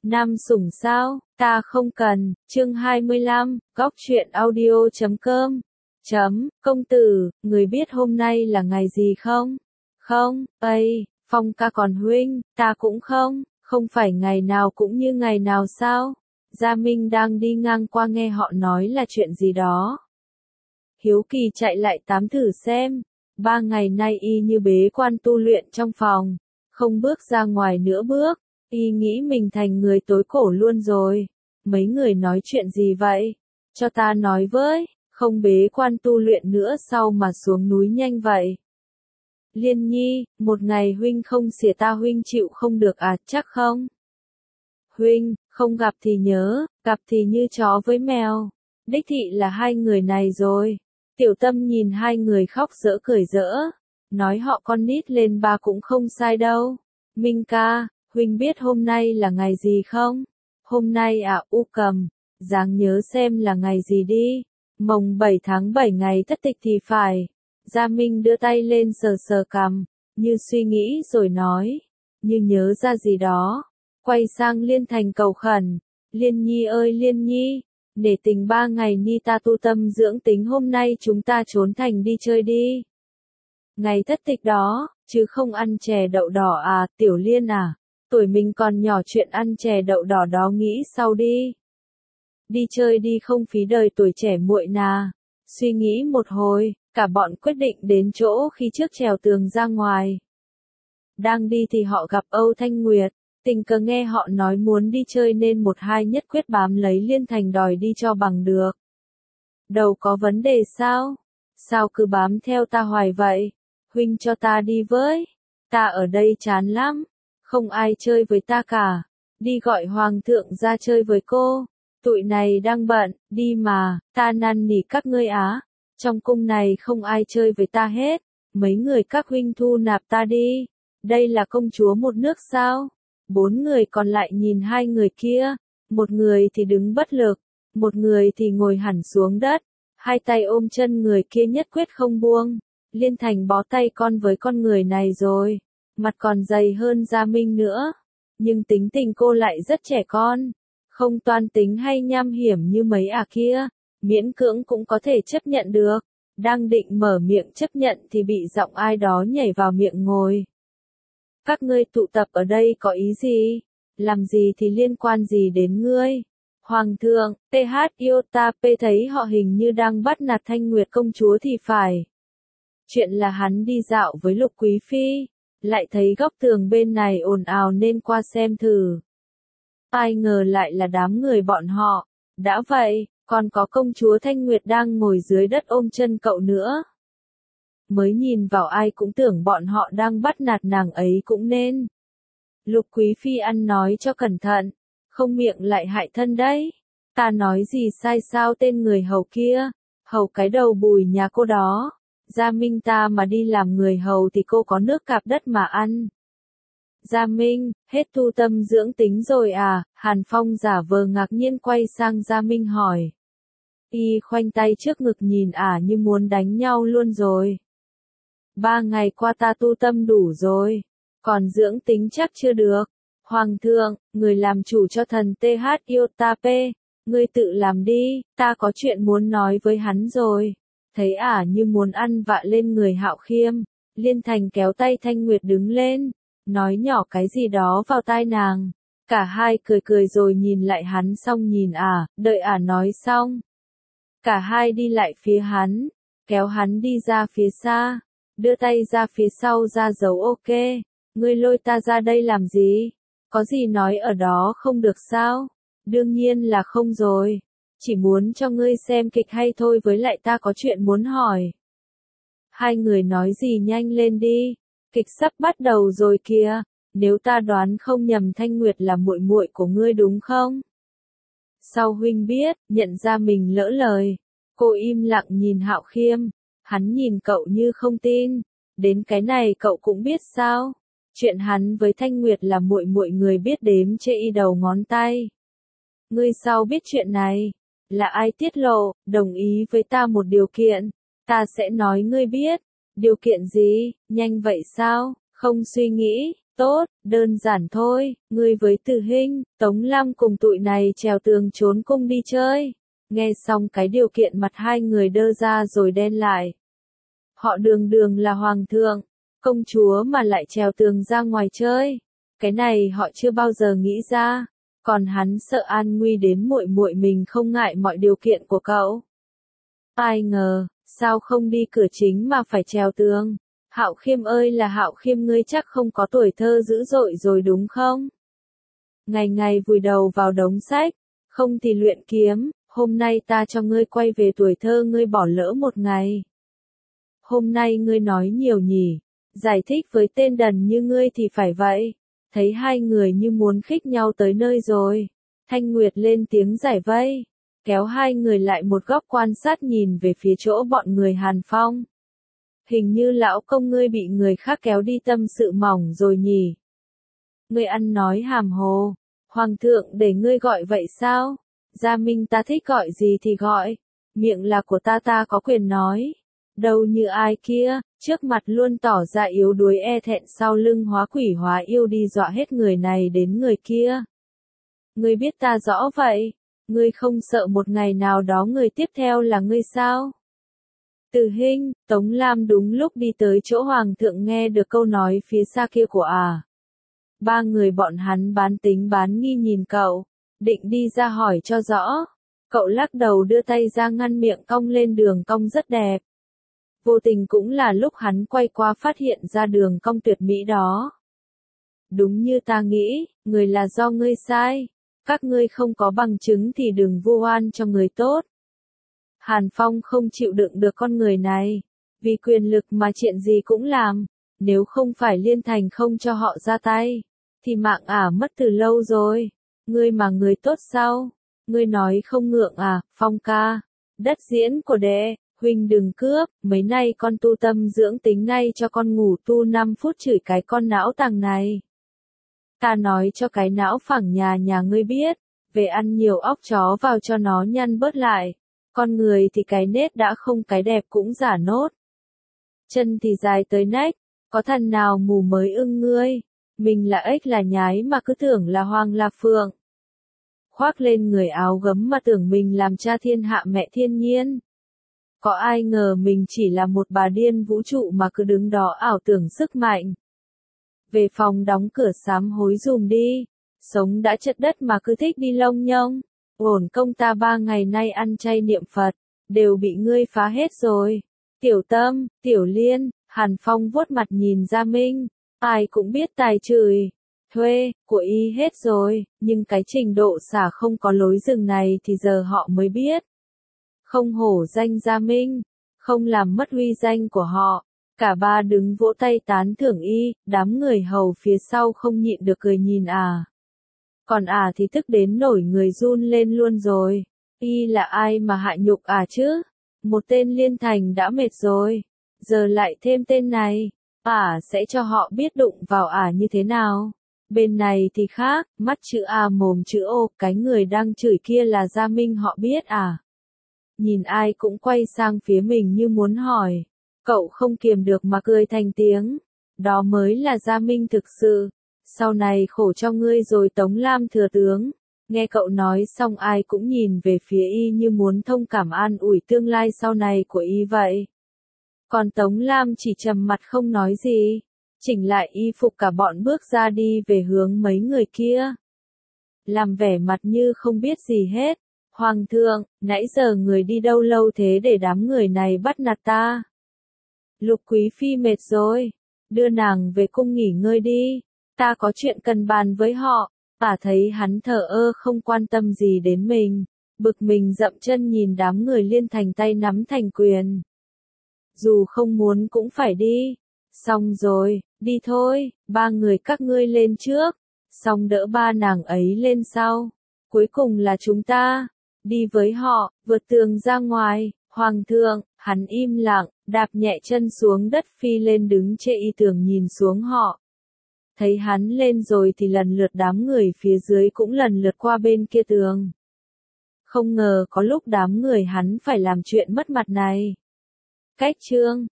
Nam sủng sao, ta không cần, chương 25, góc truyện audio.com. Công tử, người biết hôm nay là ngày gì không? Không, Phong ca còn huynh, ta cũng không phải ngày nào cũng như ngày nào sao? Gia Minh đang đi ngang qua nghe họ nói là chuyện gì đó. Hiếu kỳ chạy lại tám thử xem, 3 ngày nay y như bế quan tu luyện trong phòng, không bước ra ngoài nữa bước. Y nghĩ mình thành người tối cổ luôn rồi. Mấy người nói chuyện gì vậy? Cho ta nói với, không bế quan tu luyện nữa sao mà xuống núi nhanh vậy? Liên Nhi, một ngày huynh không xỉa ta huynh chịu không được à, chắc không? Huynh, không gặp thì nhớ, gặp thì như chó với mèo. Đích thị là hai người này rồi. Tiểu Tâm nhìn hai người khóc dở cười dỡ. Nói họ con nít lên ba cũng không sai đâu. Minh ca, huynh biết hôm nay là ngày gì không? Hôm nay à, U Cầm, dáng nhớ xem là ngày gì đi. Mồng 7 tháng 7 ngày thất tịch thì phải. Gia Minh đưa tay lên sờ sờ cằm, như suy nghĩ rồi nói, như nhớ ra gì đó. Quay sang Liên Thành cầu khẩn, Liên Nhi ơi Liên Nhi, để tình 3 ngày ni ta tu tâm dưỡng tính hôm nay chúng ta trốn thành đi chơi đi. Ngày thất tịch đó, chứ không ăn chè đậu đỏ à, Tiểu Liên à, tuổi mình còn nhỏ chuyện ăn chè đậu đỏ đó nghĩ sau đi. Đi chơi đi không phí đời tuổi trẻ muội nà. Suy nghĩ một hồi, cả bọn quyết định đến chỗ khi trước trèo tường ra ngoài. Đang đi thì họ gặp Âu Thanh Nguyệt, tình cờ nghe họ nói muốn đi chơi nên một hai nhất quyết bám lấy Liên Thành đòi đi cho bằng được. Đầu có vấn đề sao? Sao cứ bám theo ta hoài vậy? Huynh cho ta đi với. Ta ở đây chán lắm. Không ai chơi với ta cả. Đi gọi hoàng thượng ra chơi với cô. Tụi này đang bận, đi mà, ta năn nỉ các ngươi á. Trong cung này không ai chơi với ta hết. Mấy người các huynh thu nạp ta đi. Đây là công chúa một nước sao? 4 người còn lại nhìn hai người kia. Một người thì đứng bất lực. Một người thì ngồi hẳn xuống đất. Hai tay ôm chân người kia nhất quyết không buông. Liên Thành bó tay con với con người này rồi. Mặt còn dày hơn Gia Minh nữa. Nhưng tính tình cô lại rất trẻ con. Không toan tính hay nham hiểm như mấy kia. Miễn cưỡng cũng có thể chấp nhận được. Đang định mở miệng chấp nhận thì bị giọng ai đó nhảy vào miệng ngồi. Các ngươi tụ tập ở đây có ý gì? Làm gì thì liên quan gì đến ngươi? Hoàng thượng, TH Iota P thấy họ hình như đang bắt nạt Thanh Nguyệt công chúa thì phải. Chuyện là hắn đi dạo với Lục Quý Phi, lại thấy góc tường bên này ồn ào nên qua xem thử. Ai ngờ lại là đám người bọn họ. Đã vậy, còn có công chúa Thanh Nguyệt đang ngồi dưới đất ôm chân cậu nữa. Mới nhìn vào ai cũng tưởng bọn họ đang bắt nạt nàng ấy cũng nên. Lục Quý Phi ăn nói cho cẩn thận, không miệng lại hại thân đấy. Ta nói gì sai sao tên người hầu kia, hầu cái đầu bùi nhà cô đó. Gia Minh ta mà đi làm người hầu thì cô có nước cạp đất mà ăn. Gia Minh, hết tu tâm dưỡng tính rồi à? Hàn Phong giả vờ ngạc nhiên quay sang Gia Minh hỏi. Y khoanh tay trước ngực nhìn như muốn đánh nhau luôn rồi. 3 ngày qua ta tu tâm đủ rồi, còn dưỡng tính chắc chưa được. Hoàng thượng, người làm chủ cho thần TH Iota P, ngươi tự làm đi, ta có chuyện muốn nói với hắn rồi. Thấy như muốn ăn vạ lên người Hạo Khiêm, Liên Thành kéo tay Thanh Nguyệt đứng lên, nói nhỏ cái gì đó vào tai nàng. Cả hai cười cười rồi nhìn lại hắn xong nhìn đợi nói xong. Cả hai đi lại phía hắn, kéo hắn đi ra phía xa, đưa tay ra phía sau ra dấu ok. Ngươi lôi ta ra đây làm gì? Có gì nói ở đó không được sao? Đương nhiên là không rồi. Chỉ muốn cho ngươi xem kịch hay thôi, với lại ta có chuyện muốn hỏi. Hai người nói gì nhanh lên đi. Kịch sắp bắt đầu rồi kìa. Nếu ta đoán không nhầm Thanh Nguyệt là muội muội của ngươi đúng không? Sao huynh biết, nhận ra mình lỡ lời. Cô im lặng nhìn Hạo Khiêm. Hắn nhìn cậu như không tin. Đến cái này cậu cũng biết sao? Chuyện hắn với Thanh Nguyệt là muội muội người biết đếm trên y đầu ngón tay. Ngươi sao biết chuyện này? Là ai tiết lộ? Đồng ý với ta một điều kiện. Ta sẽ nói ngươi biết. Điều kiện gì? Nhanh vậy sao? Không suy nghĩ. Tốt, đơn giản thôi, ngươi với Từ Hinh, Tống Lam cùng tụi này trèo tường trốn cung đi chơi. Nghe xong cái điều kiện mặt hai người đơ ra rồi đen lại. Họ đường đường là hoàng thượng, công chúa mà lại trèo tường ra ngoài chơi. Cái này họ chưa bao giờ nghĩ ra. Còn hắn sợ an nguy đến muội muội mình không ngại mọi điều kiện của cậu. Ai ngờ, sao không đi cửa chính mà phải trèo tường? Hạo Khiêm ơi là Hạo Khiêm, ngươi chắc không có tuổi thơ dữ dội rồi đúng không? Ngày ngày vùi đầu vào đống sách, không thì luyện kiếm, hôm nay ta cho ngươi quay về tuổi thơ ngươi bỏ lỡ một ngày. Hôm nay ngươi nói nhiều nhỉ, giải thích với tên đần như ngươi thì phải vậy. Thấy hai người như muốn khích nhau tới nơi rồi. Thanh Nguyệt lên tiếng giải vây, kéo hai người lại một góc quan sát nhìn về phía chỗ bọn người Hàn Phong. Hình như lão công ngươi bị người khác kéo đi tâm sự mỏng rồi nhỉ. Ngươi ăn nói hàm hồ, hoàng thượng để ngươi gọi vậy sao? Gia Minh ta thích gọi gì thì gọi, miệng là của ta có quyền nói. Đâu như ai kia, trước mặt luôn tỏ ra yếu đuối e thẹn, sau lưng hóa quỷ hóa yêu đi dọa hết người này đến người kia. Ngươi biết ta rõ vậy, ngươi không sợ một ngày nào đó người tiếp theo là ngươi sao? Từ Hinh, Tống Lam đúng lúc đi tới chỗ hoàng thượng nghe được câu nói phía xa kia của ba người bọn hắn bán tính bán nghi nhìn cậu, định đi ra hỏi cho rõ. Cậu lắc đầu đưa tay ra ngăn miệng cong lên đường cong rất đẹp. Vô tình cũng là lúc hắn quay qua phát hiện ra đường cong tuyệt mỹ đó. Đúng như ta nghĩ, người là do ngươi sai. Các ngươi không có bằng chứng thì đừng vu oan cho người tốt. Hàn Phong không chịu đựng được con người này. Vì quyền lực mà chuyện gì cũng làm. Nếu không phải Liên Thành không cho họ ra tay, thì mạng mất từ lâu rồi. Ngươi mà người tốt sao? Ngươi nói không ngượng Phong ca? Đất diễn của đệ. Huynh đừng cướp, mấy nay con tu tâm dưỡng tính, nay cho con ngủ tu 5 phút chửi cái con não tàng này. Ta nói cho cái não phẳng nhà ngươi biết, về ăn nhiều óc chó vào cho nó nhăn bớt lại. Con người thì cái nết đã không cái đẹp cũng giả nốt. Chân thì dài tới nách, có thằng nào mù mới ưng ngươi. Mình là ếch là nhái mà cứ tưởng là hoàng là phượng. Khoác lên người áo gấm mà tưởng mình làm cha thiên hạ mẹ thiên nhiên. Có ai ngờ mình chỉ là một bà điên vũ trụ mà cứ đứng đó ảo tưởng sức mạnh. Về phòng đóng cửa sám hối dùm đi. Sống đã chật đất mà cứ thích đi lông nhông. Ổn công ta 3 ngày nay ăn chay niệm Phật, đều bị ngươi phá hết rồi. Tiểu Tâm, Tiểu Liên, Hàn Phong vuốt mặt nhìn Gia Minh. Ai cũng biết tài chửi, thuê, của y hết rồi, nhưng cái trình độ xả không có lối dừng này thì giờ họ mới biết. Không hổ danh Gia Minh, không làm mất uy danh của họ. Cả ba đứng vỗ tay tán thưởng y, đám người hầu phía sau không nhịn được cười nhìn Còn thì tức đến nổi người run lên luôn rồi. Y là ai mà hạ nhục chứ? Một tên Liên Thành đã mệt rồi. Giờ lại thêm tên này. Sẽ cho họ biết đụng vào như thế nào. Bên này thì khác, mắt chữ mồm chữ O, cái người đang chửi kia là Gia Minh họ biết Nhìn ai cũng quay sang phía mình như muốn hỏi. Cậu không kiềm được mà cười thành tiếng. Đó mới là Gia Minh thực sự. Sau này khổ cho ngươi rồi Tống Lam thừa tướng. Nghe cậu nói xong ai cũng nhìn về phía y như muốn thông cảm an ủi tương lai sau này của y vậy. Còn Tống Lam chỉ trầm mặt không nói gì. Chỉnh lại y phục cả bọn bước ra đi về hướng mấy người kia. Làm vẻ mặt như không biết gì hết. Hoàng thượng, nãy giờ người đi đâu lâu thế để đám người này bắt nạt ta? Lục Quý Phi mệt rồi. Đưa nàng về cung nghỉ ngơi đi. Ta có chuyện cần bàn với họ. Thấy hắn thờ ơ không quan tâm gì đến mình. Bực mình dậm chân nhìn đám người Liên Thành tay nắm thành quyền. Dù không muốn cũng phải đi. Xong rồi, đi thôi, 3 người các ngươi lên trước. Xong đỡ 3 nàng ấy lên sau. Cuối cùng là chúng ta. Đi với họ, vượt tường ra ngoài. Hoàng thượng, hắn im lặng, đạp nhẹ chân xuống đất phi lên đứng trên y tường nhìn xuống họ. Thấy hắn lên rồi thì lần lượt đám người phía dưới cũng lần lượt qua bên kia tường. Không ngờ có lúc đám người hắn phải làm chuyện mất mặt này. Cách chương